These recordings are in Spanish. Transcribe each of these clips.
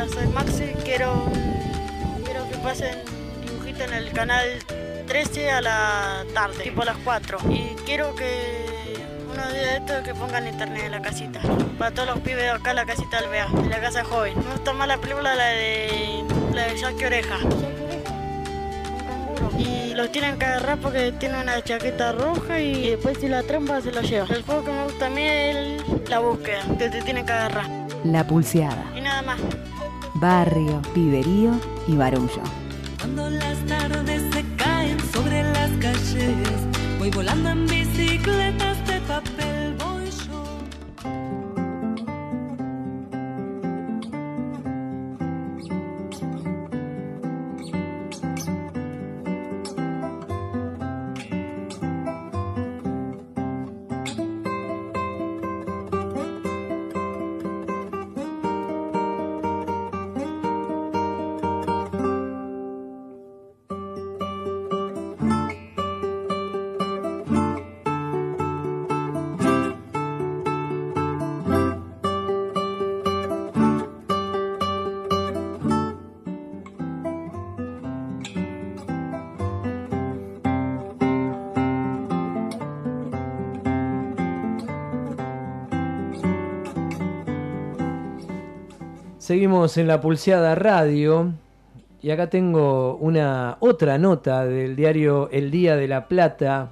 soy Maxi. Quiero que pasen dibujito en el canal 13 a la tarde, tipo a las 4. Y quiero que unos días de estos que pongan internet en la casita. Para todos los pibes de acá, la casita Alvear, de la casa joven. Me gusta más la película, la de Jackie Oreja. Y los tienen que agarrar porque tiene una chaqueta roja y después si la trampa se lo lleva. El juego que me gusta a mí es la búsqueda, que te tienen que agarrar. La Pulseada. Y nada más. Barrio, piberío y barullo. Cuando las tardes se caen sobre las calles, voy volando en bicicletas de papel, voy yo. Seguimos en La Pulseada Radio y acá tengo otra nota del diario El Día de la Plata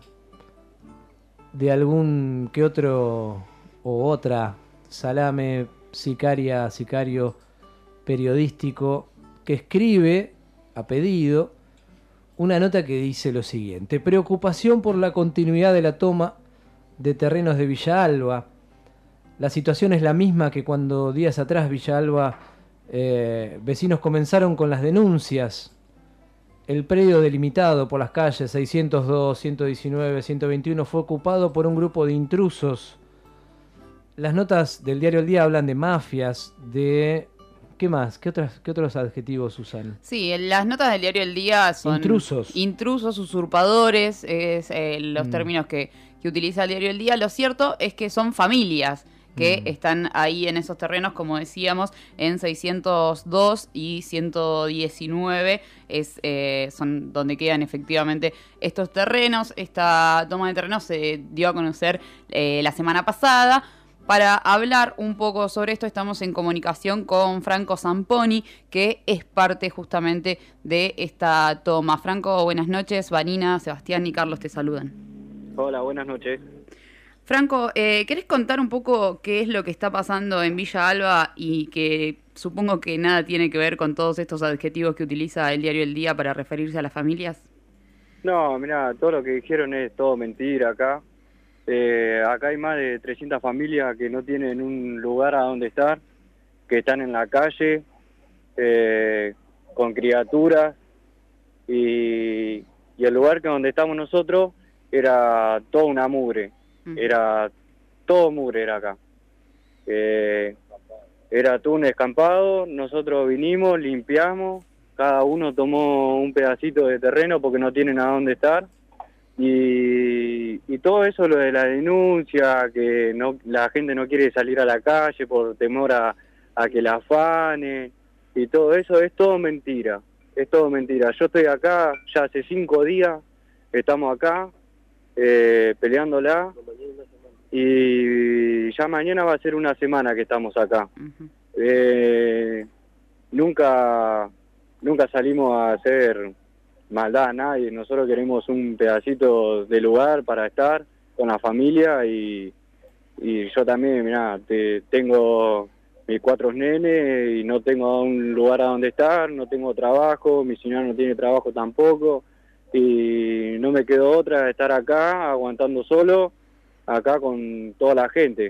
de algún que otro o otra salame, sicario periodístico que escribe a pedido una nota que dice lo siguiente: preocupación por la continuidad de la toma de terrenos de Villa Alba. La situación es la misma que cuando días atrás Villa Alba vecinos comenzaron con las denuncias. El predio delimitado por las calles 602, 119, 121 fue ocupado por un grupo de intrusos. Las notas del diario El Día hablan de mafias, de... ¿Qué más? ¿Qué otros adjetivos usan? Sí, las notas del diario El Día son... Intrusos, usurpadores, es los términos que utiliza el diario El Día. Lo cierto es que son familias que están ahí en esos terrenos, como decíamos, en 602 y 119, son donde quedan efectivamente estos terrenos. Esta toma de terrenos se dio a conocer la semana pasada. Para hablar un poco sobre esto estamos en comunicación con Franco Zamponi, que es parte justamente de esta toma. Franco, buenas noches. Vanina, Sebastián y Carlos te saludan. Hola, buenas noches. Franco, ¿querés contar un poco qué es lo que está pasando en Villa Alba y que supongo que nada tiene que ver con todos estos adjetivos que utiliza el diario El Día para referirse a las familias? No, mirá, todo lo que dijeron es todo mentira acá. Acá hay más de 300 familias que no tienen un lugar a donde estar, que están en la calle, con criaturas, y el lugar que donde estamos nosotros era toda una mugre. Era todo mugre era acá. Era todo un descampado, nosotros vinimos, limpiamos, cada uno tomó un pedacito de terreno porque no tienen a dónde estar. Y todo eso, lo de la denuncia, que no, la gente no quiere salir a la calle por temor a que la afanen, y todo eso es todo mentira, es todo mentira. Yo estoy acá ya hace 5 días, estamos acá, peleándola, y ya mañana va a ser una semana que estamos acá. Nunca salimos a hacer maldad a nadie, nosotros queremos un pedacito de lugar para estar con la familia, y yo también, mirá, tengo mis 4 nenes y no tengo un lugar a donde estar, no tengo trabajo, mi señora no tiene trabajo tampoco, y no me quedó otra de estar acá, aguantando solo, acá con toda la gente.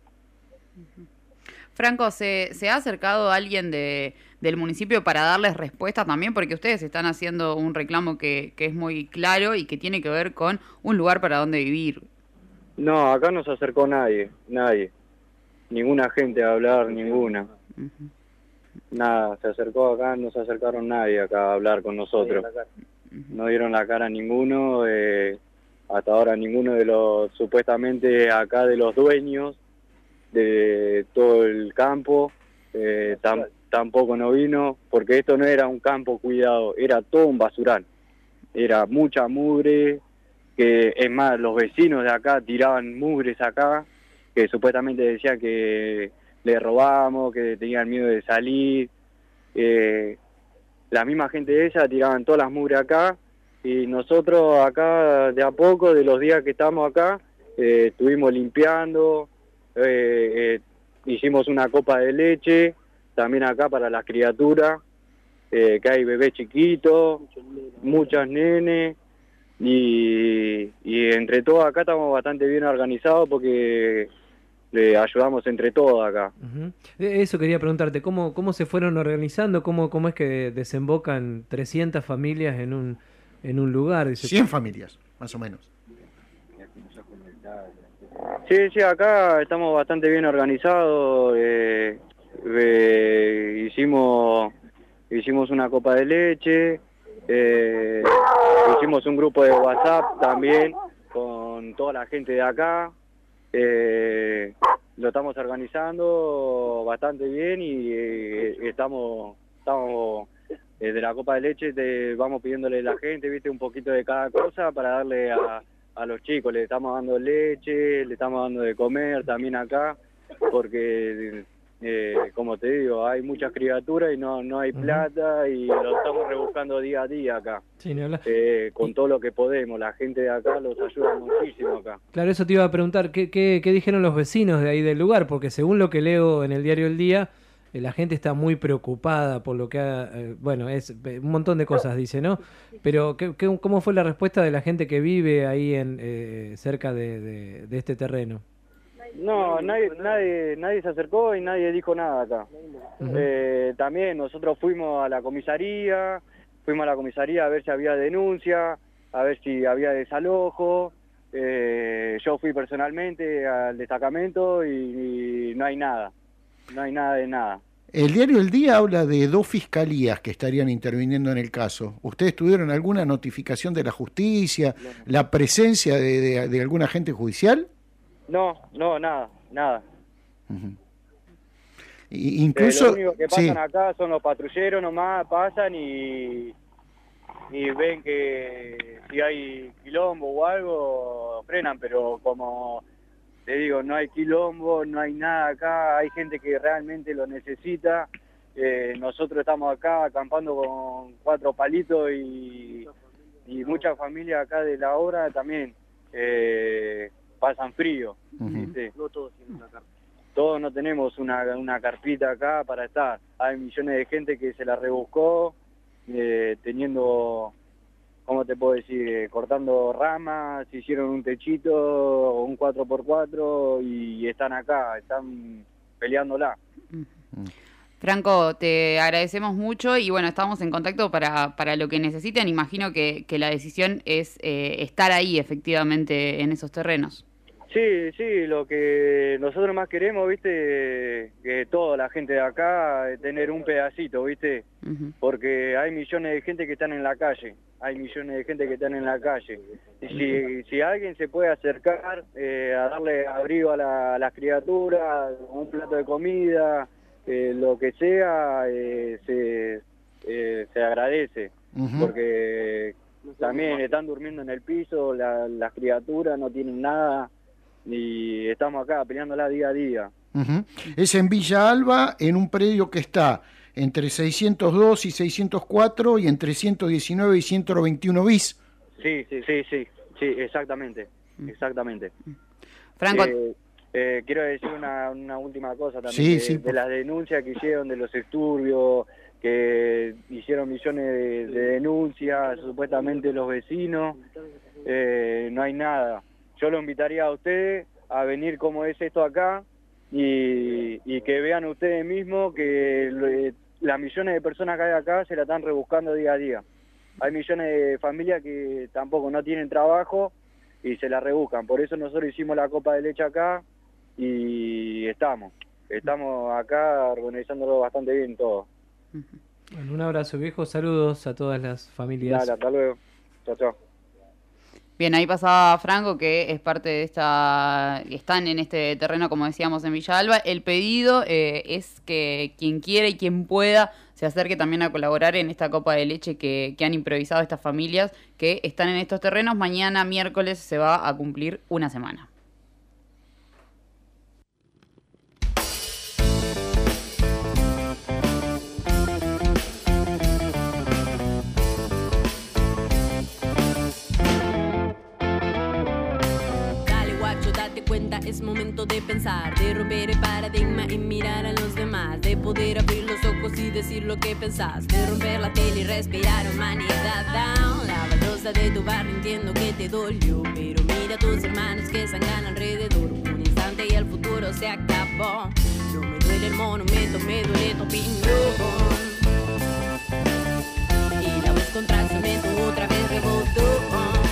Franco, ¿se ha acercado alguien del municipio para darles respuesta también? Porque ustedes están haciendo un reclamo que es muy claro y que tiene que ver con un lugar para donde vivir. No, acá no se acercó nadie. Ninguna gente a hablar, ninguna. Nada, se acercó acá, no se acercaron nadie acá a hablar con nosotros. No dieron la cara a ninguno, hasta ahora ninguno de los, supuestamente acá de los dueños de todo el campo, tampoco no vino, porque esto no era un campo cuidado, era todo un basural. Era mucha mugre, que es más, los vecinos de acá tiraban mugres acá, que supuestamente decían que le robábamos, que tenían miedo de salir. La misma gente de ella tiraban todas las mugres acá, y nosotros acá de a poco, de los días que estamos acá, estuvimos limpiando, hicimos una copa de leche, también acá para las criaturas, que hay bebés chiquitos, muchos nenes, y entre todos acá estamos bastante bien organizados porque le ayudamos entre todos acá. Eso quería preguntarte, ¿cómo se fueron organizando? ¿Cómo es que desembocan 300 familias en un lugar? Dice, 100 familias, más o menos. Sí, acá estamos bastante bien organizados. Hicimos una copa de leche, hicimos un grupo de WhatsApp también con toda la gente de acá. Lo estamos organizando bastante bien y estamos de la copa de leche vamos pidiéndole a la gente, viste, un poquito de cada cosa para darle a los chicos. Le estamos dando leche, le estamos dando de comer también acá, porque como te digo, hay muchas criaturas y no hay plata, y lo estamos rebuscando día a día acá. Sí, ni hablar. Con todo lo que podemos, la gente de acá los ayuda muchísimo acá. Claro, eso te iba a preguntar, ¿qué dijeron los vecinos de ahí del lugar? Porque según lo que leo en el diario El Día, la gente está muy preocupada por lo que es un montón de cosas, dice, ¿no? Pero ¿cómo fue la respuesta de la gente que vive ahí cerca de este terreno? No, nadie se acercó y nadie dijo nada acá. También nosotros fuimos a la comisaría a ver si había denuncia, a ver si había desalojo. Yo fui personalmente al destacamento y no hay nada de nada. El diario El Día habla de 2 fiscalías que estarían interviniendo en el caso. ¿Ustedes tuvieron alguna notificación de la justicia, la presencia de algún agente judicial? No, nada. Incluso lo único que pasan acá son los patrulleros nomás, pasan y ven que si hay quilombo o algo, frenan, pero como te digo, no hay quilombo, no hay nada acá, hay gente que realmente lo necesita. Nosotros estamos acá acampando con 4 palitos y muchas familias acá de la obra también pasan frío. ¿Viste? No todos tienen una carpa. Todos no tenemos una carpita acá para estar. Hay millones de gente que se la rebuscó, teniendo, ¿cómo te puedo decir? Cortando ramas, hicieron un techito, un 4x4 y están acá, están peleándola. Franco, te agradecemos mucho y bueno, estamos en contacto para lo que necesiten. Imagino que la decisión es estar ahí efectivamente en esos terrenos. Sí, lo que nosotros más queremos, viste, que toda la gente de acá, tener un pedacito, viste, porque hay millones de gente que están en la calle, y si alguien se puede acercar a darle abrigo a las criaturas, un plato de comida, lo que sea, se agradece, porque también están durmiendo en el piso, las criaturas no tienen nada, y estamos acá peleándola día a día. Es en Villa Alba, en un predio que está entre 602 y 604 y entre 119 y 121 bis. Sí, exactamente. Franco, quiero decir una última cosa también, de las denuncias que hicieron de los disturbios, que hicieron millones de denuncias, supuestamente los vecinos, no hay nada. Yo lo invitaría a ustedes a venir como es esto acá y que vean ustedes mismos que las millones de personas que hay acá se la están rebuscando día a día. Hay millones de familias que tampoco no tienen trabajo y se la rebuscan. Por eso nosotros hicimos la copa de leche acá y estamos acá organizándolo bastante bien todo. Bueno, un abrazo, viejo. Saludos a todas las familias. Dale, hasta luego. Chao. Bien, ahí pasaba Franco, que es parte de están en este terreno, como decíamos, en Villa Alba. El pedido es que quien quiera y quien pueda se acerque también a colaborar en esta copa de leche que han improvisado estas familias que están en estos terrenos. Mañana, miércoles, se va a cumplir una semana. Es momento de pensar, de romper el paradigma y mirar a los demás, de poder abrir los ojos y decir lo que pensás, de romper la tele y respirar humanidad down. La baldosa de tu barrio entiendo que te dolió, pero mira a tus hermanos que sangran alrededor. Un instante y el futuro se acabó. No me duele el monumento, me duele tu opinión. Y la voz contra el cemento otra vez rebotó.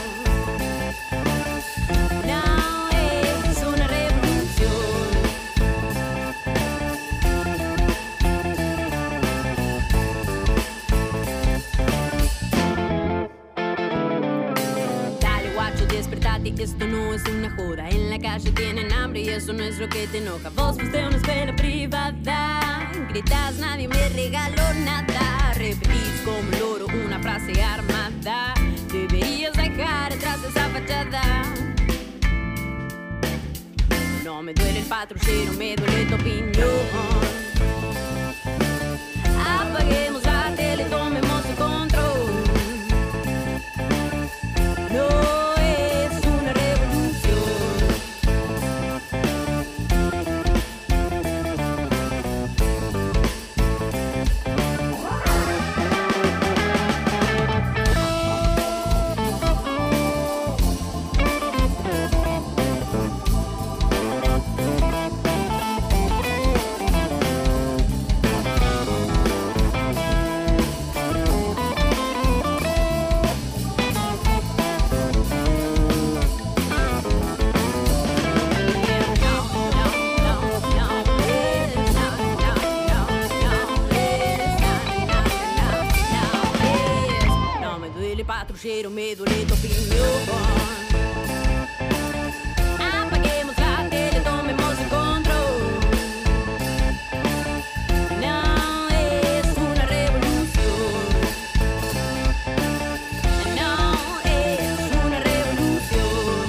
Esto no es una joda, en la calle tienen hambre y eso no es lo que te enoja. Vos fuiste a una escuela privada, gritas nadie me regaló nada, repetís como loro una frase armada, deberías dejar atrás esa fachada. No me duele el patrullero, me duele tu opinión. Apaguemos la tele, tomemos el control. No. Me duele tu opinión. Apaguemos la tele, tomemos el control. No es una revolución. No es una revolución.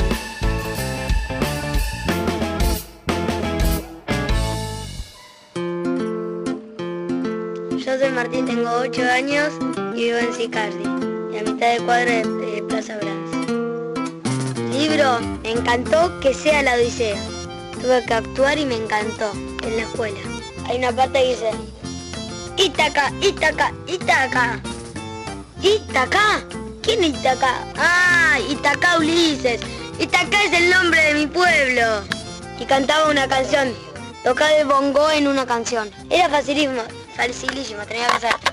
Yo soy Martín, tengo 8 años y vivo en Sicardi, a mitad de cuadra de Plaza Brans. Libro, me encantó que sea la Odisea. Tuve que actuar y me encantó, en la escuela. Hay una parte que dice, Ítaca, Ítaca, Ítaca. ¿Ítaca? ¿Quién es Ítaca? Ah, Ítaca Ulises. Ítaca es el nombre de mi pueblo. Y cantaba una canción, tocaba el bongo en una canción. Era facilísimo, tenía que hacer.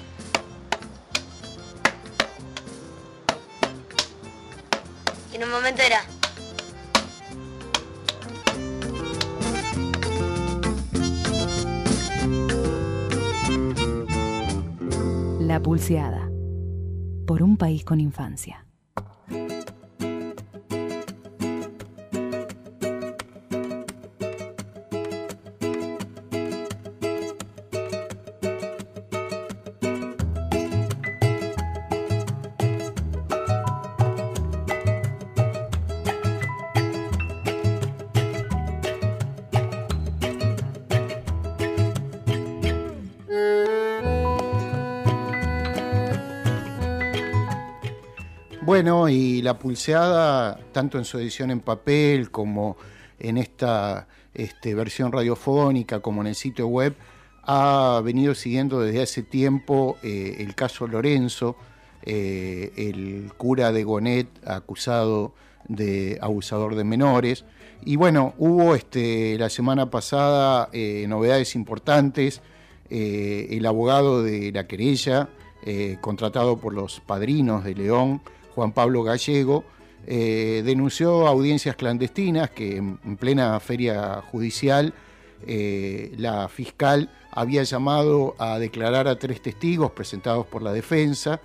En un momento era. La Pulseada. Por un país con infancia. Bueno, y La Pulseada, tanto en su edición en papel como en esta versión radiofónica, como en el sitio web, ha venido siguiendo desde hace tiempo el caso Lorenzo, el cura de Gonet acusado de abusador de menores. Y bueno, hubo la semana pasada novedades importantes. El abogado de la querella, contratado por los padrinos de León, Juan Pablo Gallego, denunció audiencias clandestinas que en plena feria judicial la fiscal había llamado a declarar a 3 testigos presentados por la defensa,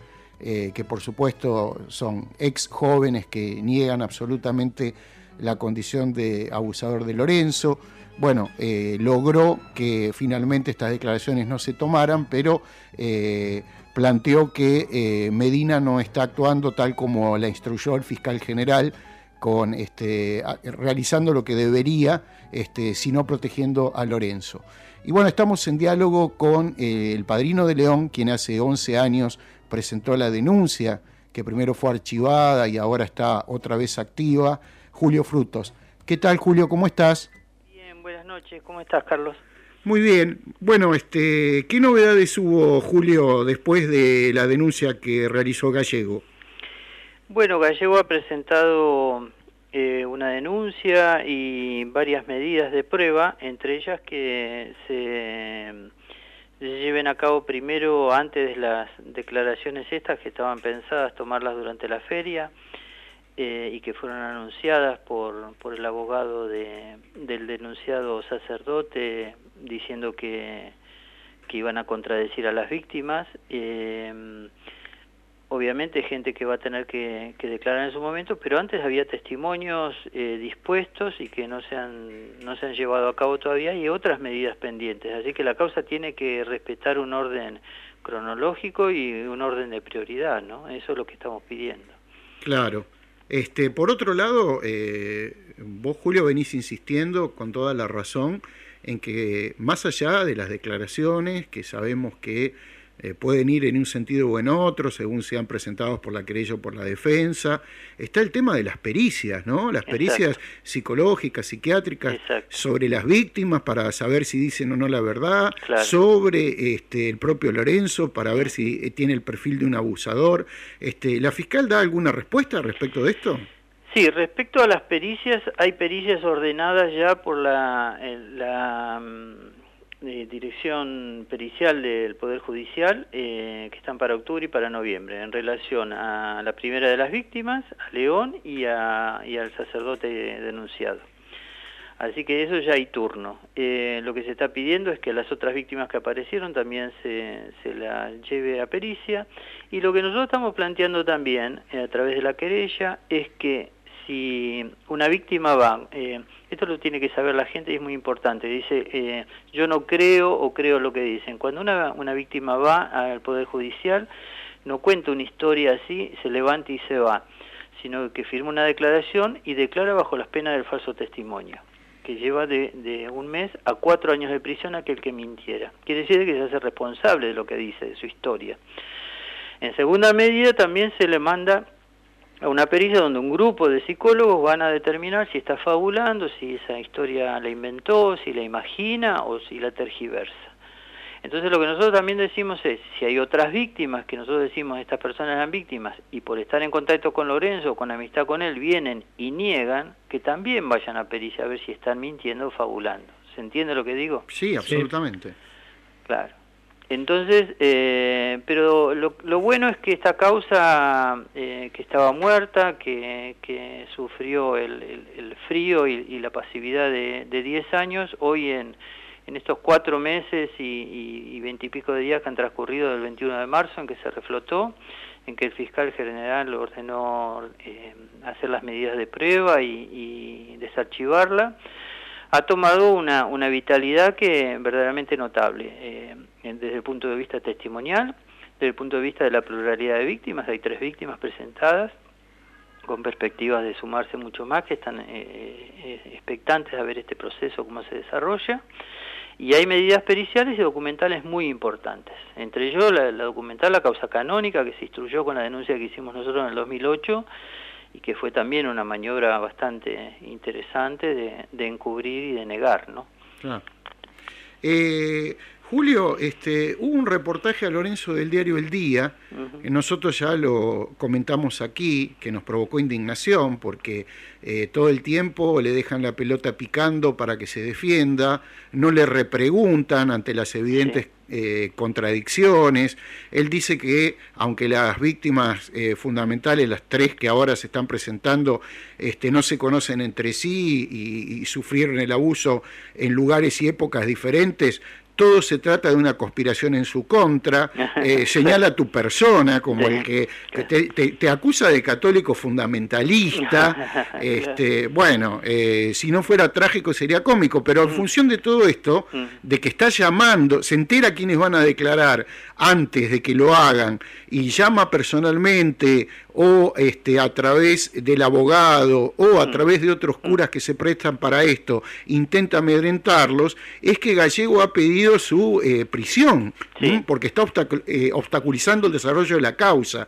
que por supuesto son ex jóvenes que niegan absolutamente la condición de abusador de Lorenzo. Bueno, logró que finalmente estas declaraciones no se tomaran, pero planteó que Medina no está actuando tal como la instruyó el fiscal general, realizando lo que debería, sino protegiendo a Lorenzo. Y bueno, estamos en diálogo con el padrino de León, quien hace 11 años presentó la denuncia, que primero fue archivada y ahora está otra vez activa, Julio Frutos. ¿Qué tal, Julio? ¿Cómo estás? Bien, buenas noches. ¿Cómo estás, Carlos? Muy bien. Bueno, ¿qué novedades hubo, Julio, después de la denuncia que realizó Gallego? Bueno, Gallego ha presentado una denuncia y varias medidas de prueba, entre ellas que se lleven a cabo primero antes de las declaraciones estas que estaban pensadas tomarlas durante la feria y que fueron anunciadas por el abogado del denunciado sacerdote diciendo que iban a contradecir a las víctimas. Obviamente gente que va a tener que declarar en su momento, pero antes había testimonios dispuestos y que no se han llevado a cabo todavía y otras medidas pendientes. Así que la causa tiene que respetar un orden cronológico y un orden de prioridad, ¿no? Eso es lo que estamos pidiendo. Claro. Por otro lado, vos, Julio, venís insistiendo con toda la razón en que más allá de las declaraciones, que sabemos que pueden ir en un sentido o en otro, según sean presentados por la querella o por la defensa, está el tema de las pericias, ¿no? Las pericias psicológicas, psiquiátricas, sobre las víctimas para saber si dicen o no la verdad, sobre el propio Lorenzo para ver si tiene el perfil de un abusador. ¿La fiscal da alguna respuesta respecto de esto? Sí, respecto a las pericias, hay pericias ordenadas ya por la dirección pericial del Poder Judicial que están para octubre y para noviembre en relación a la primera de las víctimas, a León y al sacerdote denunciado. Así que eso ya hay turno. Lo que se está pidiendo es que a las otras víctimas que aparecieron también se la lleve a pericia, y lo que nosotros estamos planteando también a través de la querella es que si una víctima va, esto lo tiene que saber la gente y es muy importante, dice yo no creo o creo lo que dicen. Cuando una víctima va al Poder Judicial no cuenta una historia así, se levanta y se va, sino que firma una declaración y declara bajo las penas del falso testimonio, que lleva de 1 mes a 4 años de prisión a aquel que mintiera. Quiere decir que se hace responsable de lo que dice, de su historia. En segunda medida también se le manda a una pericia donde un grupo de psicólogos van a determinar si está fabulando, si esa historia la inventó, si la imagina o si la tergiversa. Entonces lo que nosotros también decimos es, si hay otras víctimas que nosotros decimos estas personas eran víctimas y por estar en contacto con Lorenzo o con amistad con él vienen y niegan, que también vayan a pericia a ver si están mintiendo o fabulando. ¿Se entiende lo que digo? Sí, absolutamente. Sí. Claro. Entonces, pero lo bueno es que esta causa que estaba muerta, que sufrió el frío y la pasividad de 10 años, hoy en estos 4 meses y 20 y pico de días que han transcurrido del 21 de marzo, en que se reflotó, en que el fiscal general ordenó hacer las medidas de prueba y desarchivarla, ha tomado una vitalidad que verdaderamente notable, desde el punto de vista testimonial, desde el punto de vista de la pluralidad de víctimas. Hay 3 víctimas presentadas, con perspectivas de sumarse mucho más, que están expectantes a ver este proceso, cómo se desarrolla, y hay medidas periciales y documentales muy importantes, entre ellos la documental, la causa canónica, que se instruyó con la denuncia que hicimos nosotros en el 2008, y que fue también una maniobra bastante interesante de encubrir y de negar, ¿no? Claro. Julio, hubo un reportaje a Lorenzo del diario El Día, que nosotros ya lo comentamos aquí, que nos provocó indignación, porque todo el tiempo le dejan la pelota picando para que se defienda, no le repreguntan ante las evidentes contradicciones. Él dice que, aunque las víctimas fundamentales, las 3 que ahora se están presentando, no se conocen entre sí y sufrieron el abuso en lugares y épocas diferentes, todo se trata de una conspiración en su contra, señala a tu persona como el que te acusa de católico fundamentalista. Bueno, si no fuera trágico sería cómico, pero en función de todo esto, de que está llamando, se entera quiénes van a declarar antes de que lo hagan y llama personalmente o a través del abogado o a través de otros curas que se prestan para esto, intenta amedrentarlos, es que Gallego ha pedido su prisión, porque está obstaculizando el desarrollo de la causa.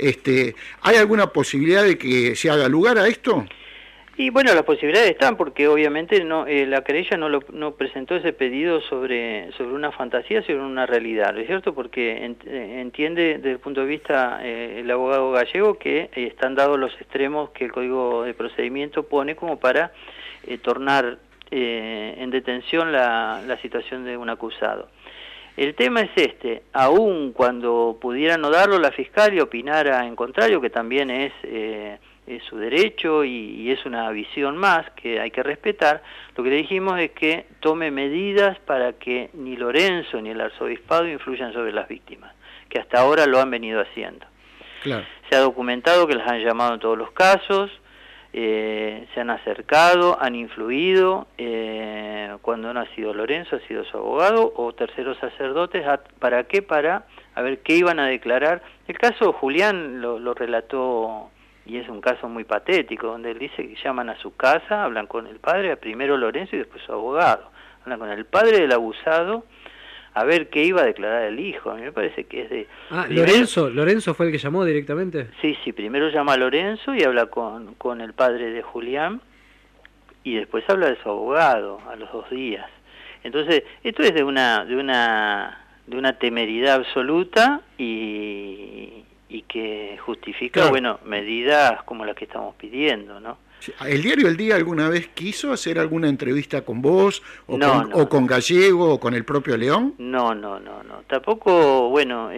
¿Hay alguna posibilidad de que se haga lugar a esto? Y bueno, las posibilidades están, porque obviamente la querella no presentó ese pedido sobre una fantasía, sobre una realidad, ¿no es cierto? Porque entiende desde el punto de vista el abogado Gallego que están dados los extremos que el Código de Procedimiento pone como para tornar en detención la situación de un acusado. El tema es aun cuando pudiera no darlo la fiscal y opinara en contrario, que también es su derecho y es una visión más que hay que respetar, lo que le dijimos es que tome medidas para que ni Lorenzo ni el arzobispado influyan sobre las víctimas, que hasta ahora lo han venido haciendo. Claro. Se ha documentado que las han llamado en todos los casos, se han acercado, han influido, cuando no ha sido Lorenzo, ha sido su abogado o terceros sacerdotes. ¿Para qué? Para a ver qué iban a declarar. El caso Julián lo relató, y es un caso muy patético, donde él dice que llaman a su casa, hablan con el padre, primero Lorenzo y después su abogado. Hablan con el padre del abusado a ver qué iba a declarar el hijo. A mí me parece que es de... ¿Lorenzo fue el que llamó directamente? Sí, primero llama a Lorenzo y habla con el padre de Julián, y después habla de su abogado a los 2 días. Entonces, esto es de una temeridad absoluta y que justifica, claro, medidas como las que estamos pidiendo, ¿no? ¿El diario El Día alguna vez quiso hacer alguna entrevista con vos o con Gallego o con el propio León? No. Tampoco,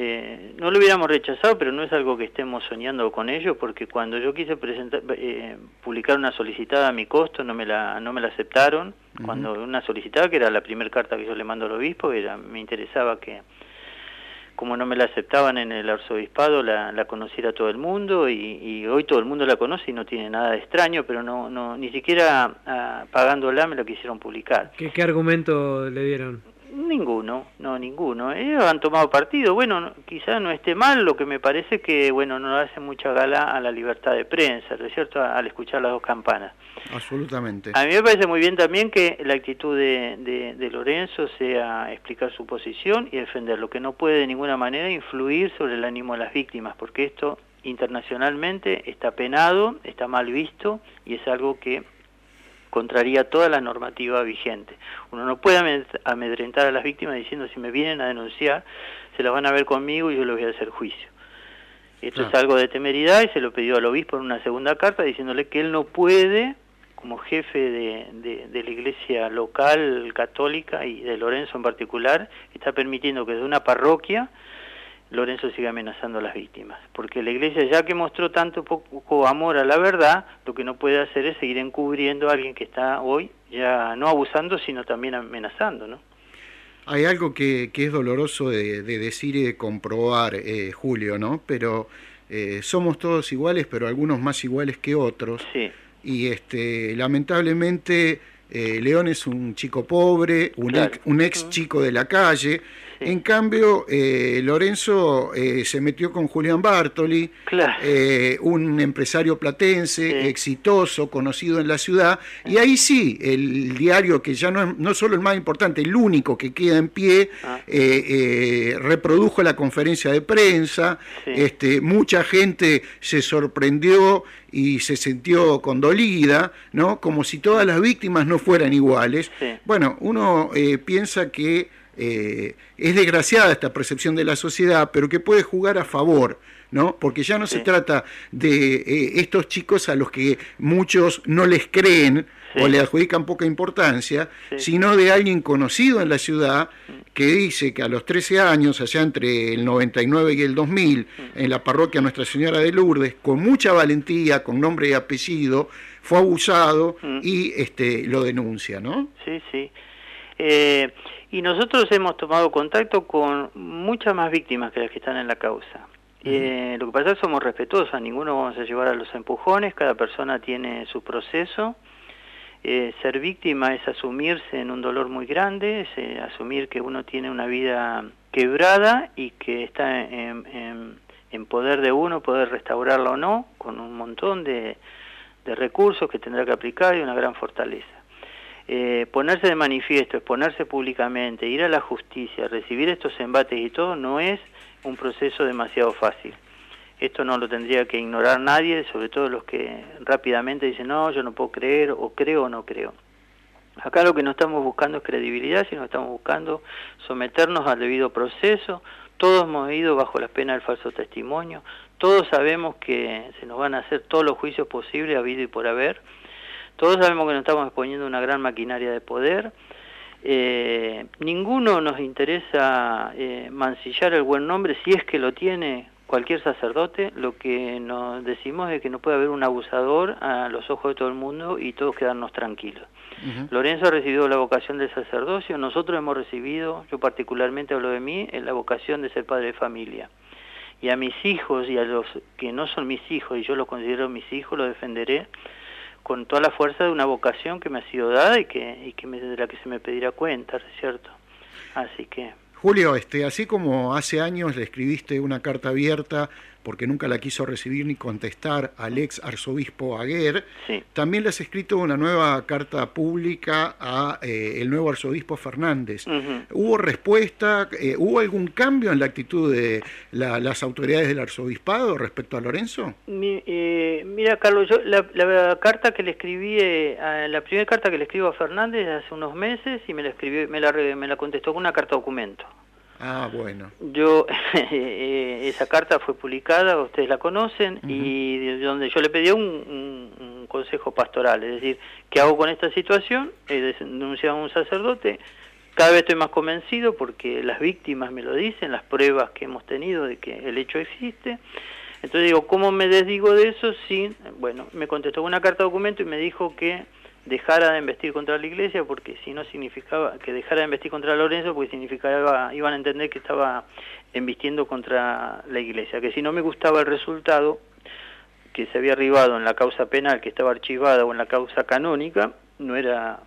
no lo hubiéramos rechazado, pero no es algo que estemos soñando con ellos, porque cuando yo quise publicar una solicitada a mi costo, no me la aceptaron. Cuando una solicitada, que era la primera carta que yo le mando al obispo, me interesaba que, como no me la aceptaban en el arzobispado, la conociera todo el mundo, y hoy todo el mundo la conoce y no tiene nada de extraño, pero no ni siquiera pagándola me lo quisieron publicar. ¿Qué argumento le dieron? Ninguno. Ellos han tomado partido. Quizás no esté mal, lo que me parece que, no hace mucha gala a la libertad de prensa, ¿no es cierto?, al escuchar las 2 campanas. Absolutamente. A mí me parece muy bien también que la actitud de Lorenzo sea explicar su posición y defender lo que no puede de ninguna manera influir sobre el ánimo de las víctimas, porque esto internacionalmente está penado, está mal visto y es algo que contraría toda la normativa vigente. Uno no puede amedrentar a las víctimas diciendo, si me vienen a denunciar, se las van a ver conmigo y yo les voy a hacer juicio. Esto es algo de temeridad, y se lo pidió al obispo en una segunda carta diciéndole que él no puede, como jefe de la iglesia local católica y de Lorenzo en particular, está permitiendo que desde una parroquia Lorenzo siga amenazando a las víctimas, porque la iglesia, ya que mostró tanto poco amor a la verdad, lo que no puede hacer es seguir encubriendo a alguien que está hoy ya no abusando, sino también amenazando, ¿no? Hay algo que es doloroso de decir y de comprobar, Julio, ¿no? Pero somos todos iguales, pero algunos más iguales que otros. Sí. Y lamentablemente León es un chico pobre, un ex chico de la calle. Sí. En cambio, Lorenzo se metió con Julián Bartoli, un empresario platense, exitoso, conocido en la ciudad, y ahí sí, el diario, que ya no solo el más importante, el único que queda en pie, reprodujo la conferencia de prensa. Mucha gente se sorprendió y se sintió condolida, ¿no? Como si todas las víctimas no fueran iguales. Uno piensa que es desgraciada esta percepción de la sociedad, pero que puede jugar a favor, ¿no? Porque ya no se trata de estos chicos a los que muchos no les creen o le adjudican poca importancia, sino de alguien conocido en la ciudad que dice que a los 13 años, allá entre el 99 y el 2000, en la parroquia Nuestra Señora de Lourdes, con mucha valentía, con nombre y apellido, fue abusado y lo denuncia, ¿no? Sí. Y nosotros hemos tomado contacto con muchas más víctimas que las que están en la causa. Lo que pasa es que somos respetuosos, ninguno vamos a llevar a los empujones, cada persona tiene su proceso. Ser víctima es asumirse en un dolor muy grande, es asumir que uno tiene una vida quebrada y que está en poder de uno poder restaurarla o no, con un montón de recursos que tendrá que aplicar y una gran fortaleza. Ponerse de manifiesto, exponerse públicamente, ir a la justicia, recibir estos embates y todo, no es un proceso demasiado fácil. Esto no lo tendría que ignorar nadie, sobre todo los que rápidamente dicen, no, yo no puedo creer, o creo o no creo. Acá lo que no estamos buscando es credibilidad, sino estamos buscando someternos al debido proceso. Todos hemos ido bajo la pena del falso testimonio, todos sabemos que se nos van a hacer todos los juicios posibles, habido y por haber. Todos sabemos que nos estamos exponiendo a una gran maquinaria de poder. Ninguno nos interesa mancillar el buen nombre, si es que lo tiene cualquier sacerdote. Lo que nos decimos es que no puede haber un abusador a los ojos de todo el mundo y todos quedarnos tranquilos. Lorenzo ha recibido la vocación del sacerdocio, nosotros hemos recibido, yo particularmente hablo de mí, la vocación de ser padre de familia. Y a mis hijos y a los que no son mis hijos, y yo los considero mis hijos, los defenderé con toda la fuerza de una vocación que me ha sido dada y de la que se me pedirá cuenta, ¿cierto? Así que... Julio, así como hace años le escribiste una carta abierta porque nunca la quiso recibir ni contestar al ex arzobispo Aguer, sí, también le has escrito una nueva carta pública a el nuevo arzobispo Fernández. ¿Hubo respuesta? ¿Hubo algún cambio en la actitud de las autoridades del arzobispado respecto a Lorenzo? Mira, Carlos, yo la carta que le escribí, la primera carta que le escribo a Fernández hace unos meses, y me la contestó con una carta documento. Ah, bueno. Yo, esa carta fue publicada, ustedes la conocen, y donde yo le pedí un consejo pastoral, es decir, ¿qué hago con esta situación? He denunciado a un sacerdote, cada vez estoy más convencido porque las víctimas me lo dicen, las pruebas que hemos tenido de que el hecho existe. Entonces digo, ¿cómo me desdigo de eso? Sí, bueno, me contestó con una carta documento y me dijo que dejara de investir contra la iglesia, porque si no significaba que dejara de investir contra Lorenzo, porque significaba, iban a entender que estaba embistiendo contra la iglesia, que si no me gustaba el resultado que se había arribado en la causa penal que estaba archivada o en la causa canónica, no era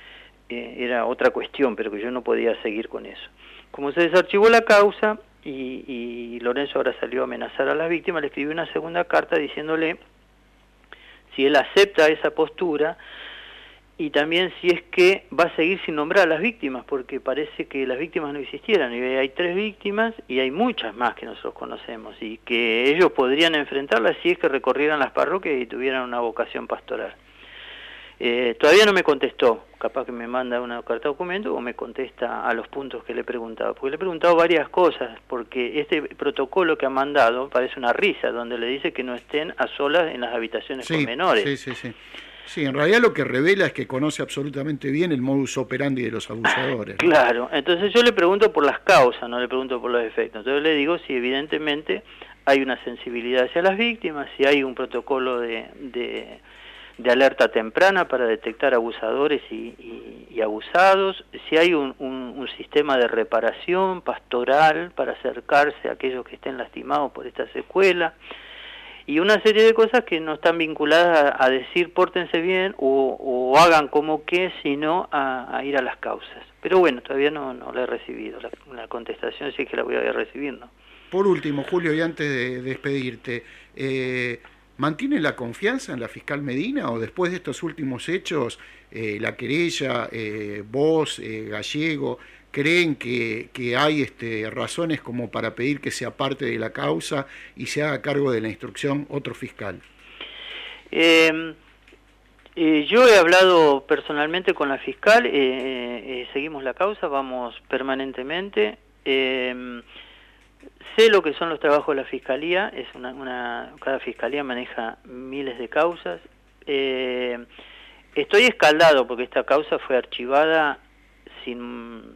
otra cuestión, pero que yo no podía seguir con eso. Como se desarchivó la causa y Lorenzo ahora salió a amenazar a las víctimas, le escribí una segunda carta diciéndole si él acepta esa postura, y también si es que va a seguir sin nombrar a las víctimas, porque parece que las víctimas no existieran, y hay 3 víctimas y hay muchas más que nosotros conocemos, y que ellos podrían enfrentarlas si es que recorrieran las parroquias y tuvieran una vocación pastoral. Todavía no me contestó, capaz que me manda una carta documento o me contesta a los puntos que le he preguntado, porque le he preguntado varias cosas, porque este protocolo que ha mandado parece una risa, donde le dice que no estén a solas en las habitaciones con menores. Sí. Sí, en realidad lo que revela es que conoce absolutamente bien el modus operandi de los abusadores. Claro, entonces yo le pregunto por las causas, no le pregunto por los efectos. Entonces le digo si evidentemente hay una sensibilidad hacia las víctimas, si hay un protocolo de alerta temprana para detectar abusadores y abusados, si hay un sistema de reparación pastoral para acercarse a aquellos que estén lastimados por esta secuela, y una serie de cosas que no están vinculadas a decir pórtense bien o hagan como que, sino a ir a las causas. Pero bueno, todavía no la he recibido, la contestación sí que la voy a recibir, ¿no? Por último, Julio, y antes de despedirte, ¿mantiene la confianza en la fiscal Medina o después de estos últimos hechos, la querella, vos, Gallego, creen que hay razones como para pedir que se aparte de la causa y se haga cargo de la instrucción otro fiscal? Yo he hablado personalmente con la fiscal, seguimos la causa, vamos permanentemente. Sé lo que son los trabajos de la fiscalía, cada fiscalía maneja miles de causas. Estoy escaldado porque esta causa fue archivada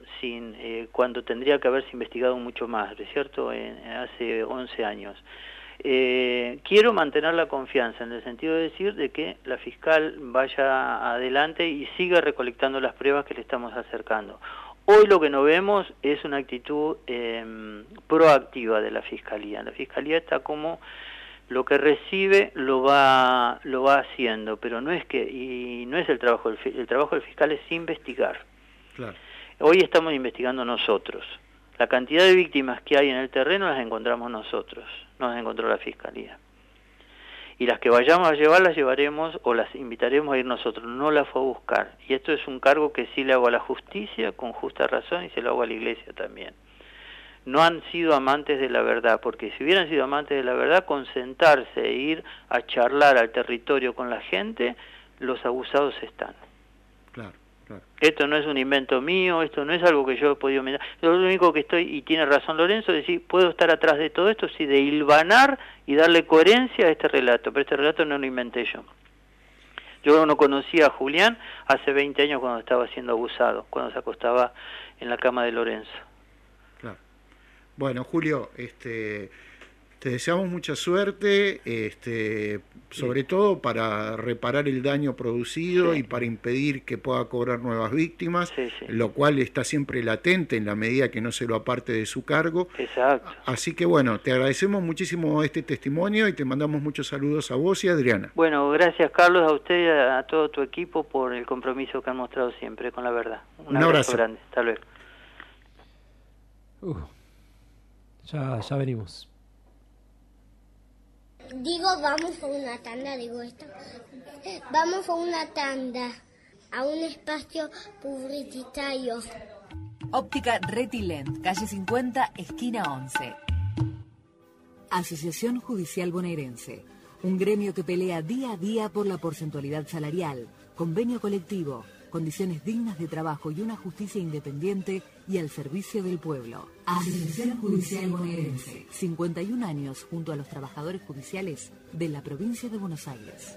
cuando tendría que haberse investigado mucho más, ¿es cierto? Hace 11 años. Quiero mantener la confianza en el sentido de decir de que la fiscal vaya adelante y siga recolectando las pruebas que le estamos acercando. Hoy lo que no vemos es una actitud proactiva de la fiscalía. La fiscalía está como lo que recibe lo va haciendo, pero no es el trabajo del fiscal es investigar. Claro. Hoy estamos investigando nosotros. La cantidad de víctimas que hay en el terreno las encontramos nosotros, no las encontró la fiscalía. Y las que vayamos a llevar las llevaremos o las invitaremos a ir nosotros, no las fue a buscar. Y esto es un cargo que sí le hago a la justicia con justa razón y se lo hago a la iglesia también. No han sido amantes de la verdad, porque si hubieran sido amantes de la verdad, con sentarse e ir a charlar al territorio con la gente, los abusados están. Claro, claro. Esto no es un invento mío, esto no es algo que yo he podido mirar. Lo único que estoy, y tiene razón Lorenzo, es decir, puedo estar atrás de todo esto, sí, de hilvanar y darle coherencia a este relato, pero este relato no lo inventé yo. Yo no conocía a Julián hace 20 años cuando estaba siendo abusado, cuando se acostaba en la cama de Lorenzo. Claro. Bueno, Julio, te deseamos mucha suerte, sobre todo para reparar el daño producido y para impedir que pueda cobrar nuevas víctimas, lo cual está siempre latente en la medida que no se lo aparte de su cargo. Exacto. Así que bueno, te agradecemos muchísimo este testimonio y te mandamos muchos saludos a vos y a Adriana. Bueno, gracias Carlos, a usted y a todo tu equipo por el compromiso que han mostrado siempre con la verdad. Un abrazo grande, hasta luego. Ya venimos. Vamos a una tanda, esto. Vamos a una tanda, a un espacio publicitario. Óptica Retilent, calle 50, esquina 11. Asociación Judicial Bonaerense, un gremio que pelea día a día por la porcentualidad salarial, convenio colectivo, condiciones dignas de trabajo y una justicia independiente y al servicio del pueblo. Asociación Judicial Bonaerense, 51 años junto a los trabajadores judiciales de la provincia de Buenos Aires.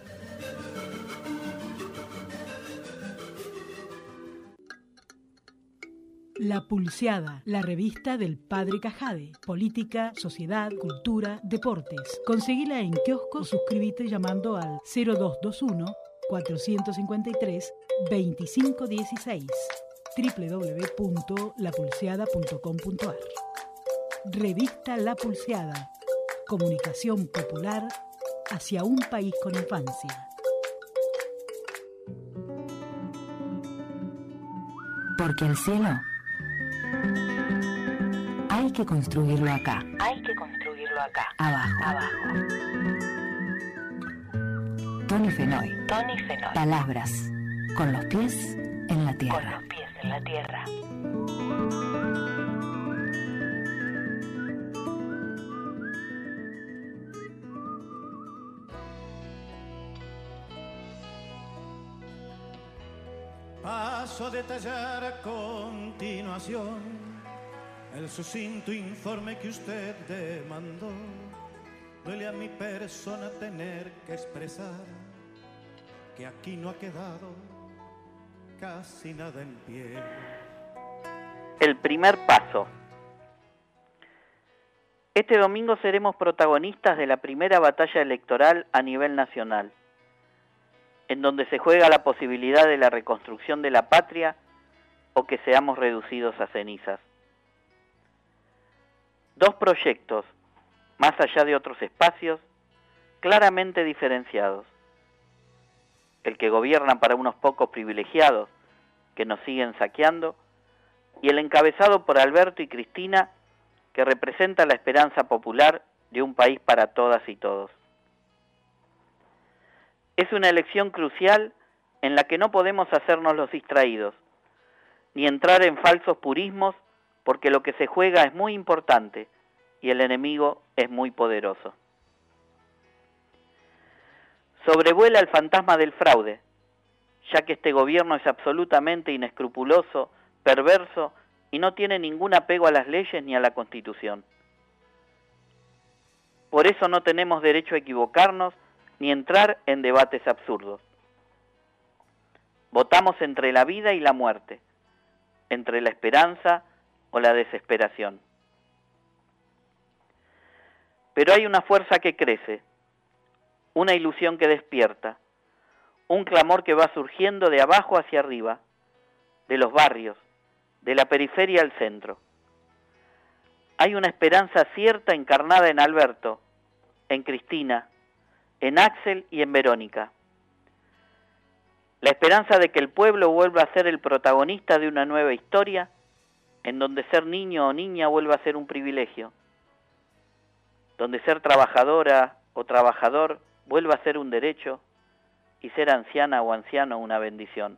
La Pulseada, la revista del Padre Cajade. Política, sociedad, cultura, deportes. Conseguila en kiosco o suscríbete llamando al 0221-453-2516 www.lapulseada.com.ar. Revista La Pulseada. Comunicación popular hacia un país con infancia. Porque el cielo hay que construirlo acá. Abajo. Tony Fenoy. Palabras con los pies en la tierra. Paso a detallar a continuación el sucinto informe que usted demandó. Duele a mi persona tener que expresar que aquí no ha quedado casi nada en pie. El primer paso. Este domingo seremos protagonistas de la primera batalla electoral a nivel nacional, en donde se juega la posibilidad de la reconstrucción de la patria o que seamos reducidos a cenizas. Dos proyectos, más allá de otros espacios, claramente diferenciados. El que gobierna para unos pocos privilegiados que nos siguen saqueando, y el encabezado por Alberto y Cristina, que representa la esperanza popular de un país para todas y todos. Es una elección crucial en la que no podemos hacernos los distraídos, ni entrar en falsos purismos, porque lo que se juega es muy importante y el enemigo es muy poderoso. Sobrevuela el fantasma del fraude, ya que este gobierno es absolutamente inescrupuloso, perverso y no tiene ningún apego a las leyes ni a la Constitución. Por eso no tenemos derecho a equivocarnos ni entrar en debates absurdos. Votamos entre la vida y la muerte, entre la esperanza o la desesperación. Pero hay una fuerza que crece, una ilusión que despierta, un clamor que va surgiendo de abajo hacia arriba, de los barrios, de la periferia al centro. Hay una esperanza cierta encarnada en Alberto, en Cristina, en Axel y en Verónica. La esperanza de que el pueblo vuelva a ser el protagonista de una nueva historia, en donde ser niño o niña vuelva a ser un privilegio, donde ser trabajadora o trabajador vuelva a ser un derecho y ser anciana o anciano una bendición.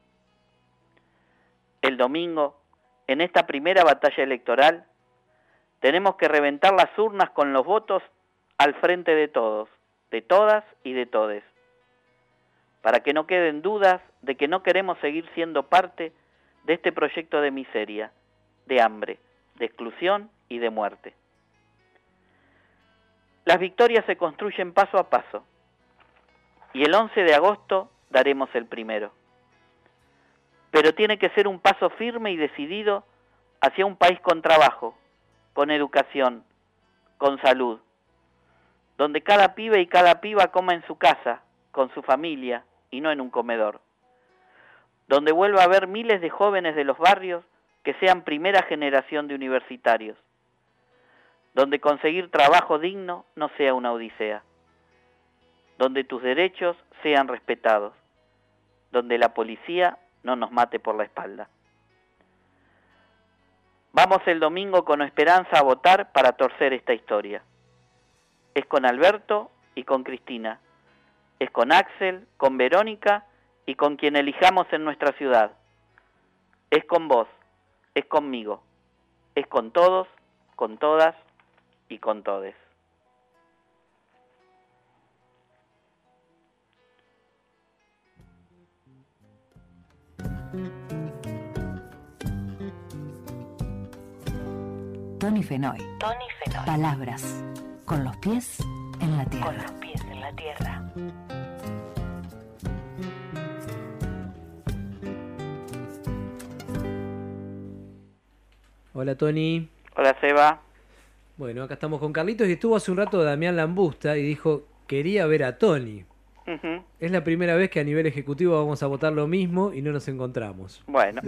El domingo, en esta primera batalla electoral, tenemos que reventar las urnas con los votos al frente de todos, de todas y de todes, para que no queden dudas de que no queremos seguir siendo parte de este proyecto de miseria, de hambre, de exclusión y de muerte. Las victorias se construyen paso a paso, y el 11 de agosto daremos el primero. Pero tiene que ser un paso firme y decidido hacia un país con trabajo, con educación, con salud, donde cada pibe y cada piba coma en su casa, con su familia, y no en un comedor, donde vuelva a haber miles de jóvenes de los barrios que sean primera generación de universitarios, donde conseguir trabajo digno no sea una odisea, donde tus derechos sean respetados, donde la policía no nos mate por la espalda. Vamos el domingo con esperanza a votar para torcer esta historia. Es con Alberto y con Cristina, es con Axel, con Verónica y con quien elijamos en nuestra ciudad. Es con vos, es conmigo, es con todos, con todas y con todes. Tony Fenoy. Palabras con los pies en la tierra. Con los pies en la tierra. Hola Tony. Hola Seba. Bueno, acá estamos con Carlitos y estuvo hace un rato Damián Lambusta y dijo, quería ver a Tony. Uh-huh. Es la primera vez que a nivel ejecutivo vamos a votar lo mismo y no nos encontramos. Bueno.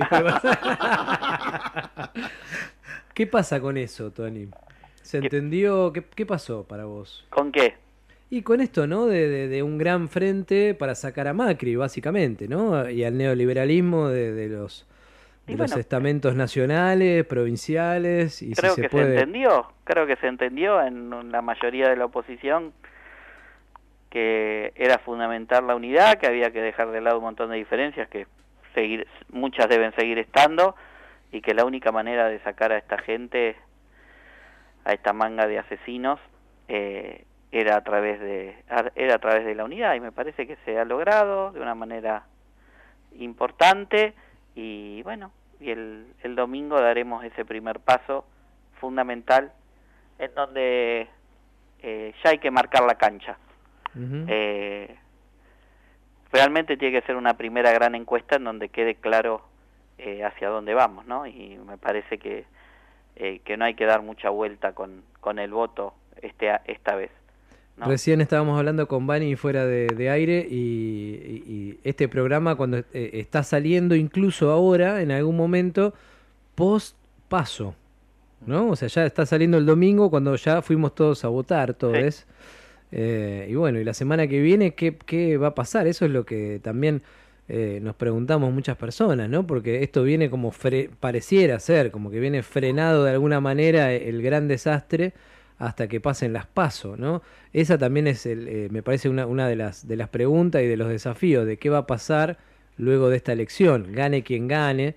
¿Qué pasa con eso, Tony? ¿Se entendió? ¿Qué pasó para vos? ¿Con qué? Y con esto, ¿no? De un gran frente para sacar a Macri, básicamente, ¿no? Y al neoliberalismo de los estamentos nacionales, provinciales. Y creo si que se entendió en la mayoría de la oposición que era fundamental la unidad, que había que dejar de lado un montón de diferencias, que muchas deben seguir estando, y que la única manera de sacar a esta gente, a esta manga de asesinos, era a través de la unidad, y me parece que se ha logrado de una manera importante, y bueno, y el domingo daremos ese primer paso fundamental en donde ya hay que marcar la cancha. Uh-huh. Realmente tiene que ser una primera gran encuesta en donde quede claro hacia dónde vamos, ¿no? Y me parece que no hay que dar mucha vuelta con el voto esta vez, ¿no? Recién estábamos hablando con Vani fuera de aire y este programa cuando está saliendo incluso ahora, en algún momento, post-paso, ¿no? O sea, ya está saliendo el domingo cuando ya fuimos todos a votar, todos. Sí. Y bueno, y la semana que viene, ¿qué va a pasar? Eso es lo que también nos preguntamos muchas personas, ¿no? Porque esto viene como pareciera ser, como que viene frenado de alguna manera el gran desastre hasta que pasen las PASO, ¿no? Esa también es, me parece, una de las preguntas y de los desafíos de qué va a pasar luego de esta elección, gane quien gane.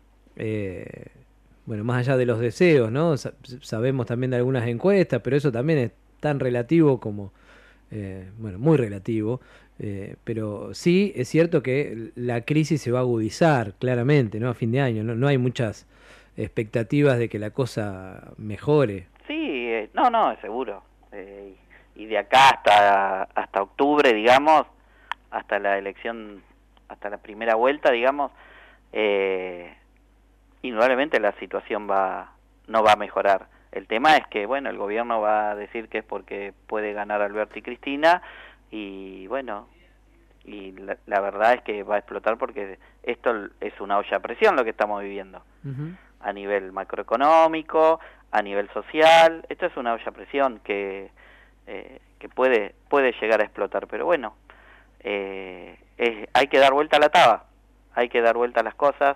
Bueno, más allá de los deseos, ¿no? Sabemos también de algunas encuestas, pero eso también es tan relativo como... bueno, muy relativo, pero sí es cierto que la crisis se va a agudizar claramente, ¿no? A fin de año, no hay muchas expectativas de que la cosa mejore. Sí, no, seguro. Y de acá hasta octubre, digamos, hasta la elección, hasta la primera vuelta, digamos, indudablemente la situación no va a mejorar. El tema es que, bueno, el gobierno va a decir que es porque puede ganar Alberto y Cristina, y bueno, y la verdad es que va a explotar porque esto es una olla a presión lo que estamos viviendo. A nivel macroeconómico, a nivel social, esto es una olla a presión que puede llegar a explotar, pero bueno, hay que dar vuelta a la taba, hay que dar vuelta a las cosas.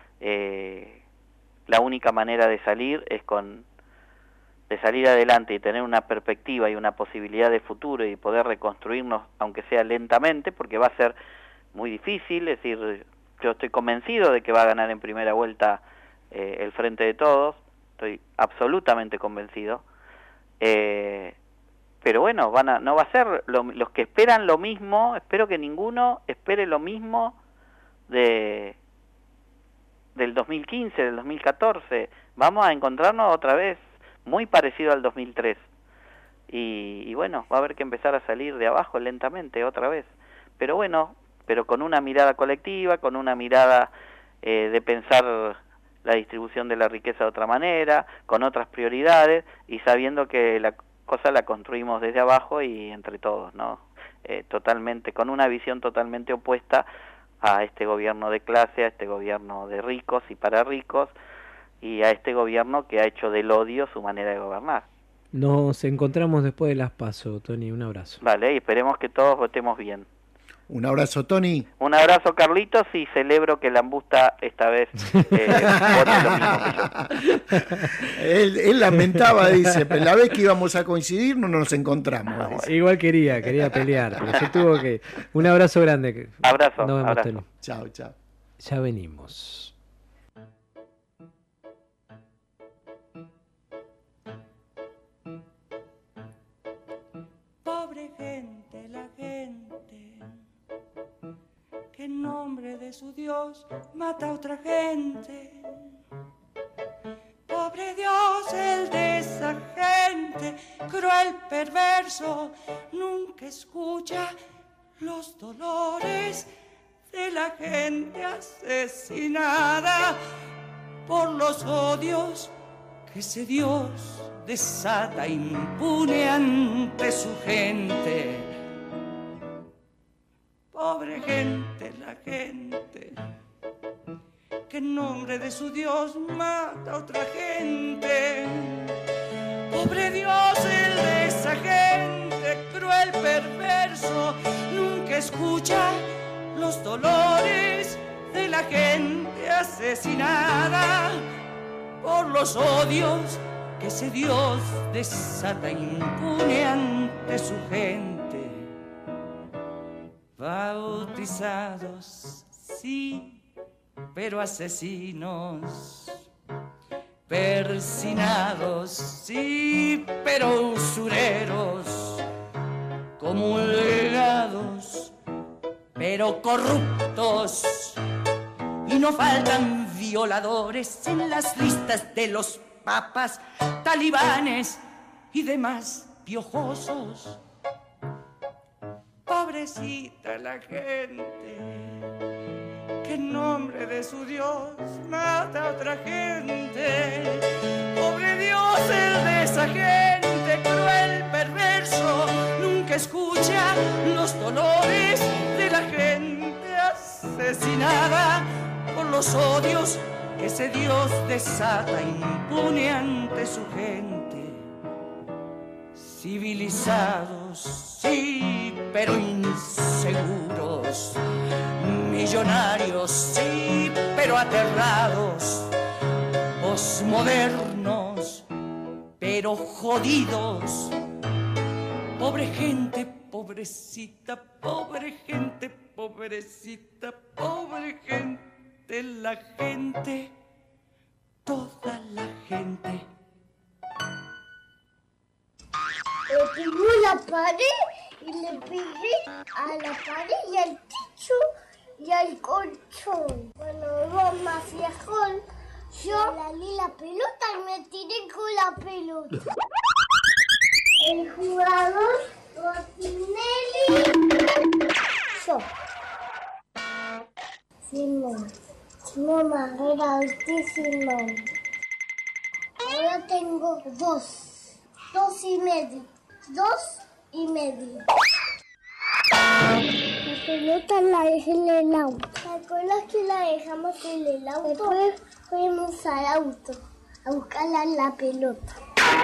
La única manera de salir es de salir adelante y tener una perspectiva y una posibilidad de futuro y poder reconstruirnos, aunque sea lentamente, porque va a ser muy difícil. Es decir, yo estoy convencido de que va a ganar en primera vuelta el Frente de Todos, estoy absolutamente convencido, pero bueno, no va a ser los que esperan lo mismo. Espero que ninguno espere lo mismo del 2015, del 2014. Vamos a encontrarnos otra vez muy parecido al 2003 y bueno, va a haber que empezar a salir de abajo lentamente otra vez, pero bueno, pero con una mirada colectiva, con una mirada de pensar la distribución de la riqueza de otra manera, con otras prioridades y sabiendo que la cosa la construimos desde abajo y entre todos, ¿no? Totalmente, con una visión totalmente opuesta a este gobierno de clase, a este gobierno de ricos y para ricos, y a este gobierno que ha hecho del odio su manera de gobernar. Nos encontramos después de las PASO, Tony, un abrazo. Vale, y esperemos que todos votemos bien. Un abrazo, Tony. Un abrazo, Carlitos, y celebro que la Ambusta esta vez vote lo mismo que yo. Él lamentaba, dice, pero la vez que íbamos a coincidir no nos encontramos. Igual quería pelear, pero se tuvo que... Un abrazo grande. Abrazo. Nos vemos, abrazo. Tony. Chao, chao. Ya venimos. Pobre gente, la gente que en nombre de su Dios mata a otra gente. Pobre Dios, el de esa gente, cruel, perverso, nunca escucha los dolores de la gente asesinada por los odios que ese Dios desata impune ante su gente. Pobre gente, la gente que en nombre de su Dios mata a otra gente. Pobre Dios, el de esa gente, cruel, perverso, nunca escucha los dolores de la gente asesinada por los odios que ese Dios desata impune ante su gente. Bautizados, sí, pero asesinos. Persinados, sí, pero usureros. Comulgados, pero corruptos. Y no faltan violadores en las listas de los papas, talibanes y demás piojosos. Pobrecita la gente que en nombre de su Dios mata a otra gente. Pobre Dios, el de esa gente, cruel, perverso, nunca escucha los dolores de la gente asesinada por los odios que ese Dios desata impune ante su gente. Civilizados, sí, pero inseguros. Millonarios, sí, pero aterrados. Posmodernos, pero jodidos. Pobre gente, pobrecita, pobre gente, pobrecita, pobre gente, la gente, toda la gente. Tengo la pared y le pegué a la pared y al techo y al colchón. Cuando vos más viejón, yo lalé la pelota y me tiré con la pelota. El jugador Rostinelli, yo. Simón, Simón Marrera, usted Simón. Ahora Ahora tengo 2. 2,5. 2,5. La pelota la dejé en el auto. ¿Te acuerdas que la dejamos en el auto? Después fuimos al auto a buscarla en la pelota.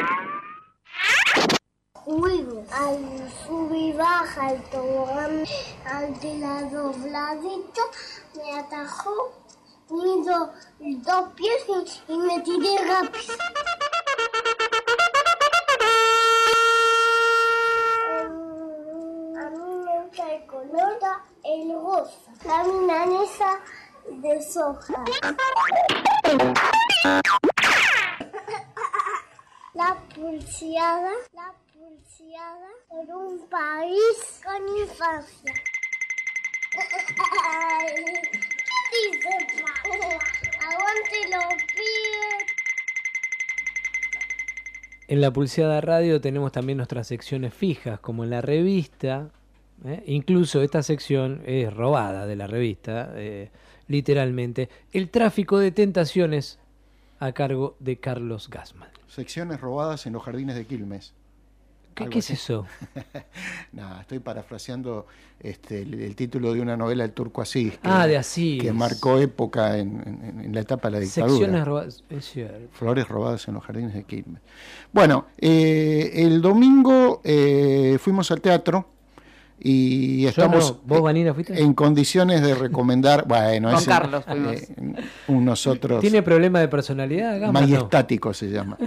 Juegos. Al sub y baja, al tobogán, al de la dobladita, me atajó, mis 2 pies y me tiré rápido. A mí me gusta el color, el rosa. La milanesa de soja. La pulseada por un país con infancia. ¿Qué dice, pa? Aguante los pies. En la Pulseada Radio tenemos también nuestras secciones fijas, como en la revista. Incluso esta sección es robada de la revista, literalmente. El tráfico de tentaciones, a cargo de Carlos Gassman. Secciones robadas en los jardines de Quilmes. ¿Qué es eso? Nada, estoy parafraseando el título de una novela del Turco Asís. De Asís. Que marcó época en la etapa de la dictadura. Secciones robadas, es cierto. Flores robadas en los jardines de Quilmes. Bueno, el domingo fuimos al teatro y estamos ¿Vos, Vanina, fuiste? En condiciones de recomendar. Bueno, con Carlos fuimos. Nosotros. ¿Tiene problema de personalidad, Gama? Majestático se llama.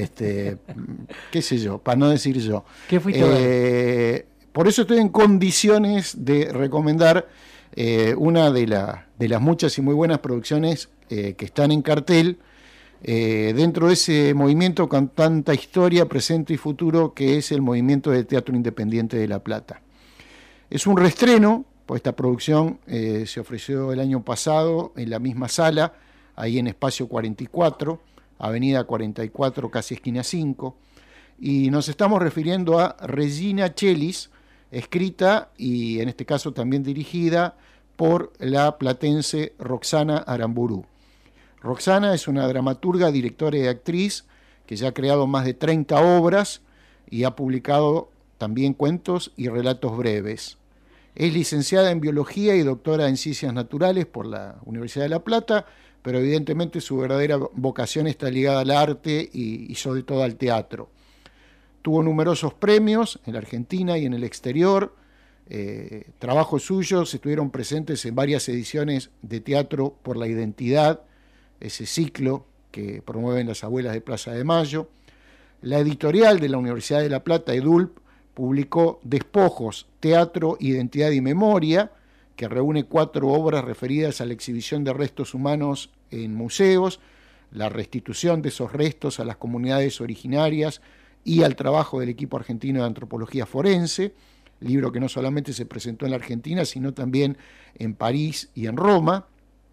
Qué sé yo, para no decir yo. ¿Qué fuiste? Por eso estoy en condiciones de recomendar una de las muchas y muy buenas producciones que están en cartel dentro de ese movimiento con tanta historia, presente y futuro, que es el movimiento del Teatro Independiente de La Plata. Es un reestreno, pues esta producción se ofreció el año pasado en la misma sala, ahí en Espacio 44, Avenida 44, casi esquina 5, y nos estamos refiriendo a Regina Celis, escrita y en este caso también dirigida por la platense Roxana Aramburu. Roxana es una dramaturga, directora y actriz que ya ha creado más de 30 obras y ha publicado también cuentos y relatos breves. Es licenciada en Biología y doctora en Ciencias Naturales por la Universidad de La Plata, pero evidentemente su verdadera vocación está ligada al arte y sobre todo al teatro. Tuvo numerosos premios en la Argentina y en el exterior. Trabajos suyos estuvieron presentes en varias ediciones de Teatro por la Identidad, ese ciclo que promueven las abuelas de Plaza de Mayo. La editorial de la Universidad de La Plata, EDULP, publicó Despojos, Teatro, Identidad y Memoria, que reúne 4 obras referidas a la exhibición de restos humanos en museos, la restitución de esos restos a las comunidades originarias y al trabajo del equipo argentino de antropología forense, libro que no solamente se presentó en la Argentina, sino también en París y en Roma.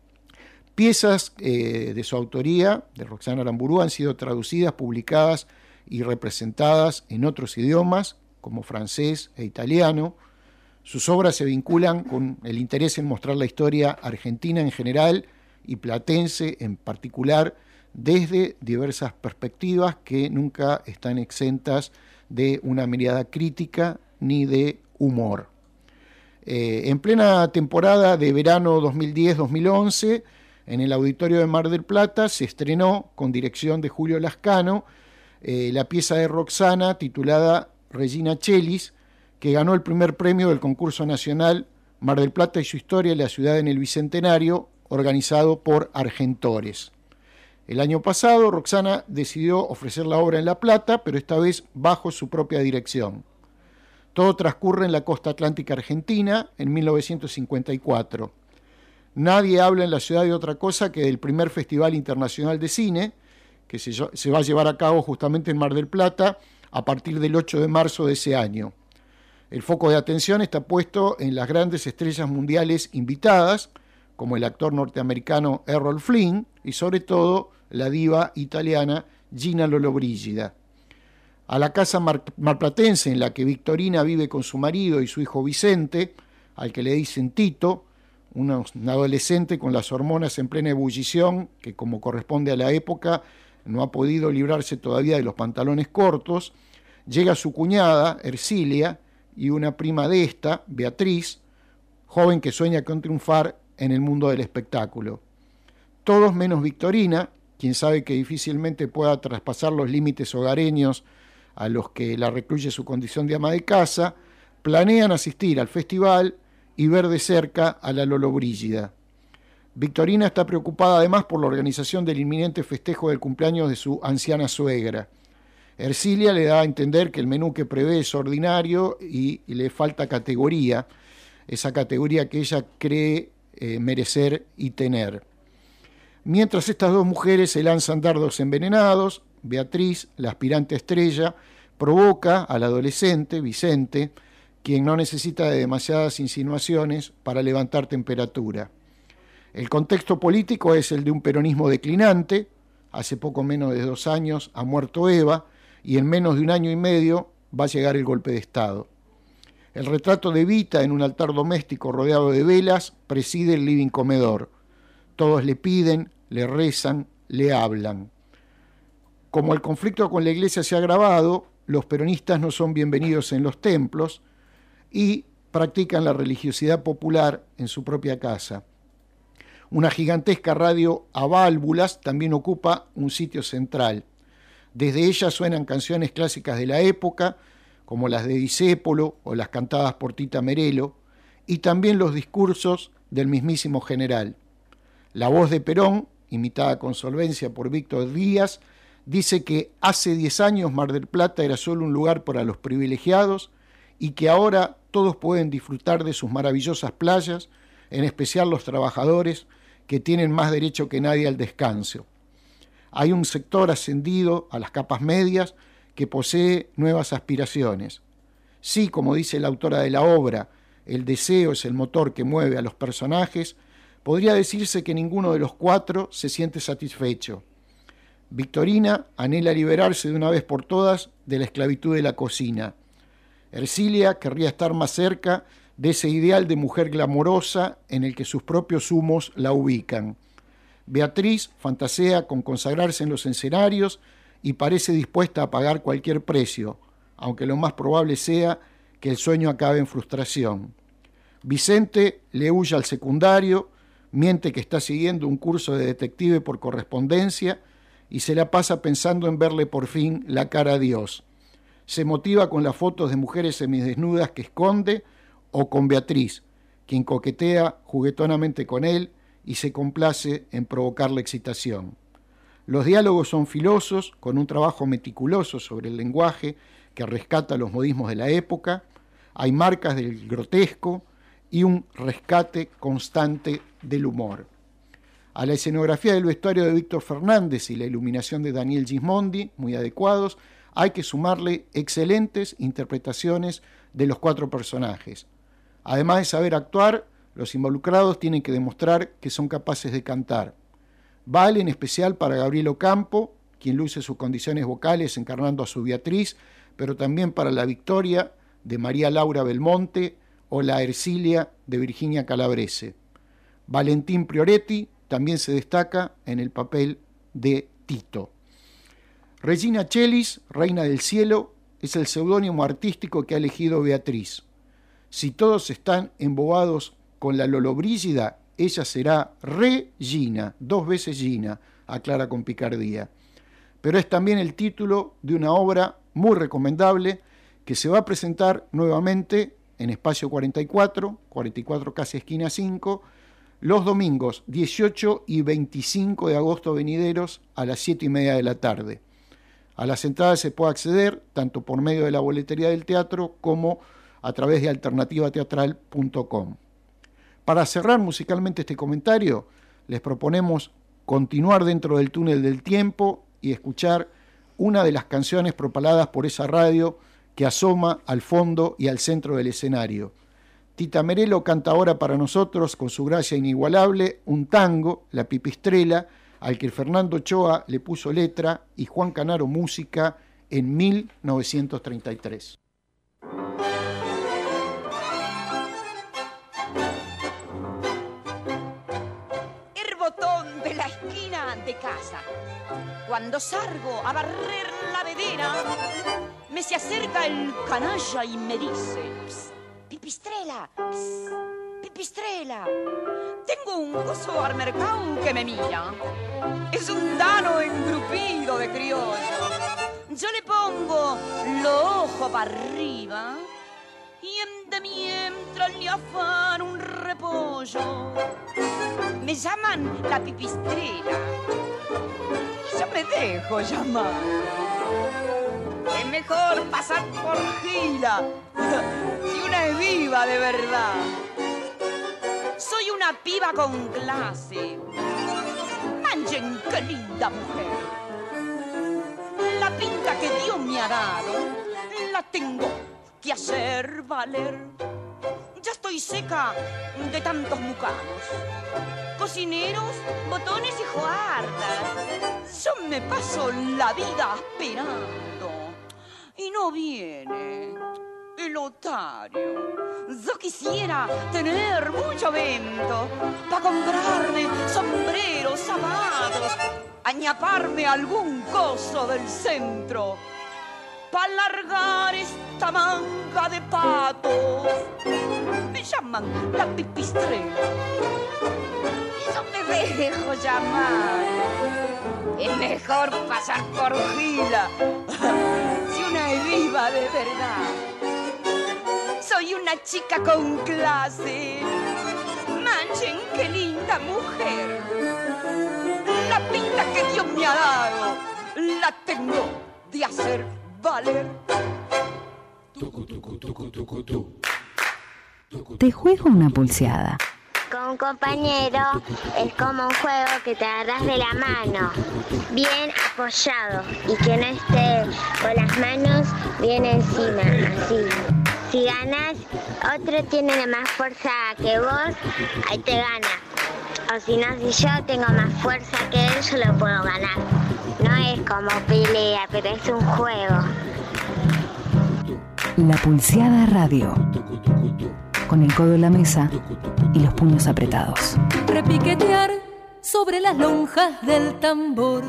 Piezas de su autoría, de Roxana Aramburu, han sido traducidas, publicadas y representadas en otros idiomas, como francés e italiano. Sus obras se vinculan con el interés en mostrar la historia argentina en general y platense en particular, desde diversas perspectivas que nunca están exentas de una mirada crítica ni de humor. En plena temporada de verano 2010-2011, en el Auditorio de Mar del Plata se estrenó, con dirección de Julio Lascano, la pieza de Roxana titulada Regina Celis, que ganó el primer premio del concurso nacional Mar del Plata y su historia, la ciudad en el Bicentenario, organizado por Argentores. El año pasado, Roxana decidió ofrecer la obra en La Plata, pero esta vez bajo su propia dirección. Todo transcurre en la costa atlántica argentina en 1954. Nadie habla en la ciudad de otra cosa que del primer Festival Internacional de Cine, que se va a llevar a cabo justamente en Mar del Plata a partir del 8 de marzo de ese año. El foco de atención está puesto en las grandes estrellas mundiales invitadas, como el actor norteamericano Errol Flynn y sobre todo la diva italiana Gina Lollobrigida. A la casa marplatense en la que Victorina vive con su marido y su hijo Vicente, al que le dicen Tito, un adolescente con las hormonas en plena ebullición, que como corresponde a la época, no ha podido librarse todavía de los pantalones cortos, llega su cuñada, Ercilia, y una prima de esta, Beatriz, joven que sueña con triunfar en el mundo del espectáculo. Todos menos Victorina, quien sabe que difícilmente pueda traspasar los límites hogareños a los que la recluye su condición de ama de casa, planean asistir al festival y ver de cerca a la Lollobrigida. Victorina está preocupada además por la organización del inminente festejo del cumpleaños de su anciana suegra. Ercilia le da a entender que el menú que prevé es ordinario y le falta categoría, esa categoría que ella cree merecer y tener. Mientras estas dos mujeres se lanzan dardos envenenados, Beatriz, la aspirante estrella, provoca al adolescente, Vicente, quien no necesita de demasiadas insinuaciones para levantar temperatura. El contexto político es el de un peronismo declinante. Hace poco menos de 2 años ha muerto Eva y en menos de 1 año y medio va a llegar el golpe de Estado. El retrato de Evita en un altar doméstico rodeado de velas preside el living comedor. Todos le piden, le rezan, le hablan. Como el conflicto con la iglesia se ha agravado, los peronistas no son bienvenidos en los templos y practican la religiosidad popular en su propia casa. Una gigantesca radio a válvulas también ocupa un sitio central. Desde ella suenan canciones clásicas de la época, como las de Discépolo o las cantadas por Tita Merelo, y también los discursos del mismísimo general. La voz de Perón, imitada con solvencia por Víctor Díaz, dice que hace 10 años Mar del Plata era solo un lugar para los privilegiados y que ahora todos pueden disfrutar de sus maravillosas playas, en especial los trabajadores que tienen más derecho que nadie al descanso. Hay un sector ascendido a las capas medias que posee nuevas aspiraciones. Sí, como dice la autora de la obra, el deseo es el motor que mueve a los personajes, podría decirse que ninguno de los 4 se siente satisfecho. Victorina anhela liberarse de una vez por todas de la esclavitud de la cocina. Ercilia querría estar más cerca de ese ideal de mujer glamorosa en el que sus propios humos la ubican. Beatriz fantasea con consagrarse en los escenarios y parece dispuesta a pagar cualquier precio, aunque lo más probable sea que el sueño acabe en frustración. Vicente le huye al secundario, miente que está siguiendo un curso de detective por correspondencia y se la pasa pensando en verle por fin la cara a Dios. Se motiva con las fotos de mujeres semidesnudas que esconde o con Beatriz, quien coquetea juguetonamente con él y se complace en provocar la excitación. Los diálogos son filosos, con un trabajo meticuloso sobre el lenguaje que rescata los modismos de la época, hay marcas del grotesco y un rescate constante del humor. A la escenografía del vestuario de Víctor Fernández y la iluminación de Daniel Gismondi, muy adecuados, hay que sumarle excelentes interpretaciones de los 4 personajes. Además de saber actuar, los involucrados tienen que demostrar que son capaces de cantar. Vale en especial para Gabriel Ocampo, quien luce sus condiciones vocales encarnando a su Beatriz, pero también para la Victoria de María Laura Belmonte o la Ercilia de Virginia Calabrese. Valentín Prioretti también se destaca en el papel de Tito. Regina Celis, Reina del Cielo, es el seudónimo artístico que ha elegido Beatriz. Si todos están embobados con la Lollobrigida, ella será Regina, 2 veces Gina, aclara con picardía. Pero es también el título de una obra muy recomendable que se va a presentar nuevamente en Espacio 44 casi esquina 5, los domingos 18 y 25 de agosto venideros a las 7:30 de la tarde. A las entradas se puede acceder tanto por medio de la boletería del teatro como a través de alternativateatral.com. Para cerrar musicalmente este comentario, les proponemos continuar dentro del túnel del tiempo y escuchar una de las canciones propaladas por esa radio que asoma al fondo y al centro del escenario. Tita Merelo canta ahora para nosotros, con su gracia inigualable, un tango, La Pipistrela, al que Fernando Ochoa le puso letra y Juan Canaro música en 1933. El botón de la esquina de casa casa. Cuando salgo a barrer la vedera, me se acerca el canalla y me dice: "Psst, Pipistrela, psst, Pipistrela, tengo un gozo al mercado que me mira. Es un dano engrupido de criollo. Yo le pongo los ojos para arriba y de mientras le afano un repollo. Me llaman la Pipistrela y yo me dejo llamar. Es mejor pasar por gila si una es viva de verdad. Soy una piba con clase. Manchen, qué linda mujer. La pinta que Dios me ha dado la tengo que hacer valer. Ya estoy seca de tantos mucanos, cocineros, botones y juardas. Yo me paso la vida esperando y no viene el otario. Yo quisiera tener mucho vento para comprarme sombreros, zapatos, añaparme algún coso del centro para largar esta manga de patos. Me llaman la Pipistrela y yo me dejo llamar. Es mejor pasar por gila si una es viva de verdad. Soy una chica con clase. Manchen, qué linda mujer. La pinta que Dios me ha dado la tengo de hacer valer. Te juego una pulseada. Con un compañero es como un juego que te agarras de la mano, bien apoyado, y que no esté con las manos bien encima, así. Si ganas, otro tiene más fuerza que vos, ahí te gana. O si no, si yo tengo más fuerza que él, yo lo puedo ganar. No es como pelea, pero es un juego. La Pulseada Radio. Con el codo en la mesa y los puños apretados. Repiquetear sobre las lonjas del tambor.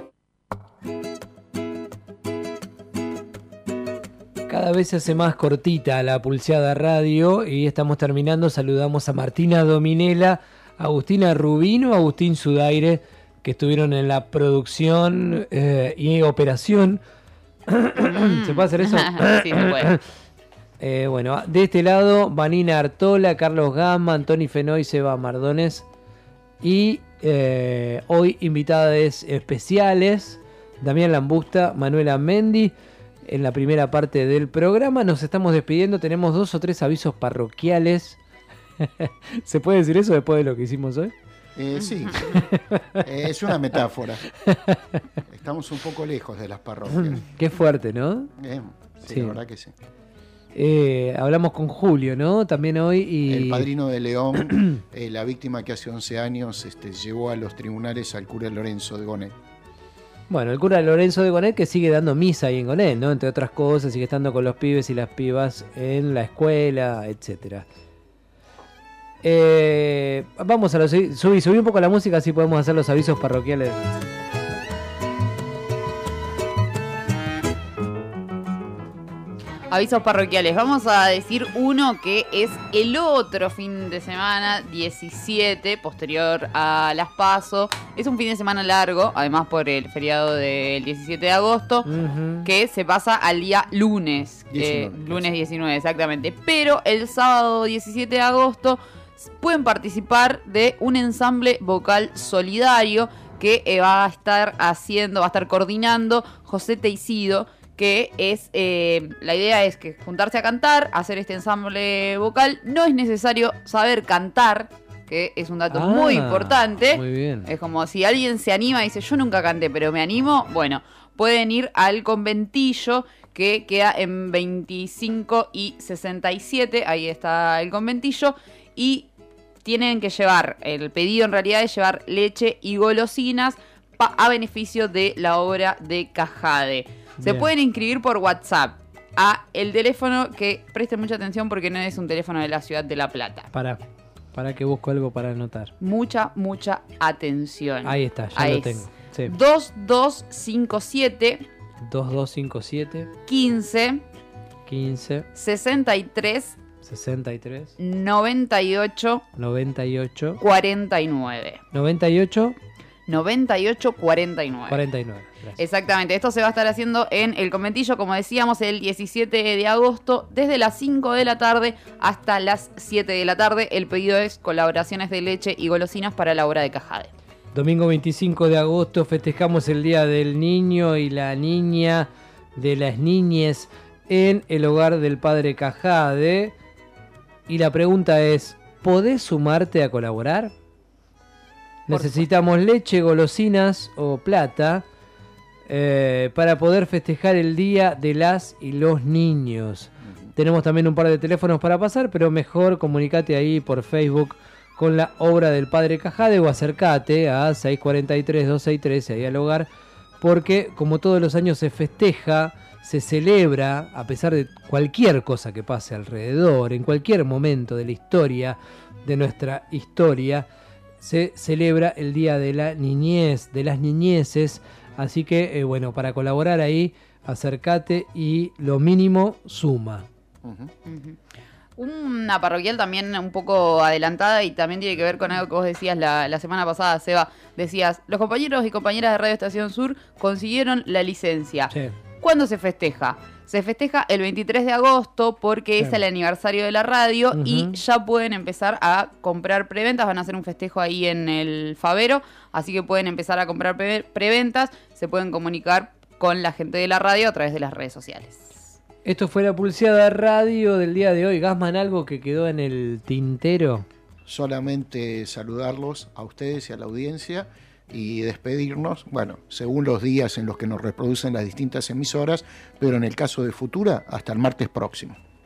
Cada vez se hace más cortita la Pulseada Radio y estamos terminando. Saludamos a Martina Dominela, Agustina Rubino, Agustín Sudaire, que estuvieron en la producción y operación. ¿Se puede hacer eso? Sí, se puede. Bueno, de este lado, Vanina Artola, Carlos Gama, Antoni Fenoy, Seba Mardones. Y hoy invitadas especiales, Damián Lambusta, Manuela Mendi. En la primera parte del programa nos estamos despidiendo. Tenemos 2 o 3 avisos parroquiales. ¿Se puede decir eso después de lo que hicimos hoy? Sí, es una metáfora. Estamos un poco lejos de las parroquias. Qué fuerte, ¿no? Sí, la verdad que sí. Hablamos con Julio, ¿no? También hoy. Y... el padrino de León, la víctima que hace 11 años llevó a los tribunales al cura Lorenzo de Gonet. Bueno, el cura Lorenzo de Gonet, que sigue dando misa ahí en Gonet, ¿no? Entre otras cosas, sigue estando con los pibes y las pibas en la escuela, etcétera. Vamos a los... Subí un poco la música, así podemos hacer los avisos parroquiales. Avisos parroquiales. Vamos a decir uno que es el otro fin de semana, 17, posterior a las PASO. Es un fin de semana largo, además por el feriado del 17 de agosto, que se pasa al día lunes. 19, lunes 19, exactamente. Pero el sábado 17 de agosto pueden participar de un ensamble vocal solidario que va a estar coordinando José Teixido, que es, la idea es que juntarse a cantar, hacer este ensamble vocal. No es necesario saber cantar, que es un dato muy importante. Muy bien. Es como si alguien se anima y dice, yo nunca canté, pero me animo. Bueno, pueden ir al conventillo, que queda en 25 y 67, ahí está el conventillo, y tienen que llevar, el pedido en realidad es llevar leche y golosinas a beneficio de la obra de Cajade. Se pueden inscribir por WhatsApp a el teléfono, que presten mucha atención porque no es un teléfono de la ciudad de La Plata. Para que busco algo para anotar. Mucha atención. Ahí está, ya lo tengo. Sí. 2257 15 63 98 49 49. Exactamente, esto se va a estar haciendo en el conventillo, como decíamos, el 17 de agosto, desde las 5 de la tarde hasta las 7 de la tarde. El pedido es colaboraciones de leche y golosinas para la obra de Cajade. Domingo 25 de agosto festejamos el Día del Niño y la Niña, de las niñes, en el hogar del Padre Cajade. Y la pregunta es, ¿podés sumarte a colaborar? Necesitamos leche, golosinas o plata para poder festejar el Día de las y los Niños. Tenemos también un par de teléfonos para pasar, pero mejor comunicate ahí por Facebook con la obra del Padre Cajade o acercate a 643-263 ahí al hogar, porque como todos los años se festeja, se celebra, a pesar de cualquier cosa que pase alrededor, en cualquier momento de la historia, de nuestra historia, se celebra el Día de la Niñez, de las niñeces. Así que, bueno, para colaborar ahí, acércate y lo mínimo suma. Una parroquial también un poco adelantada y también tiene que ver con algo que vos decías la semana pasada, Seba. Decías, los compañeros y compañeras de Radio Estación Sur consiguieron la licencia. Sí. ¿Cuándo se festeja? Se festeja el 23 de agosto porque es el aniversario de la radio y ya pueden empezar a comprar preventas. Van a hacer un festejo ahí en el Favero, así que pueden empezar a comprar preventas. Se pueden comunicar con la gente de la radio a través de las redes sociales. Esto fue la Pulseada Radio del día de hoy. Gassman, ¿algo que quedó en el tintero? Solamente saludarlos a ustedes y a la audiencia y despedirnos, bueno, según los días en los que nos reproducen las distintas emisoras, pero en el caso de Futura, hasta el martes próximo.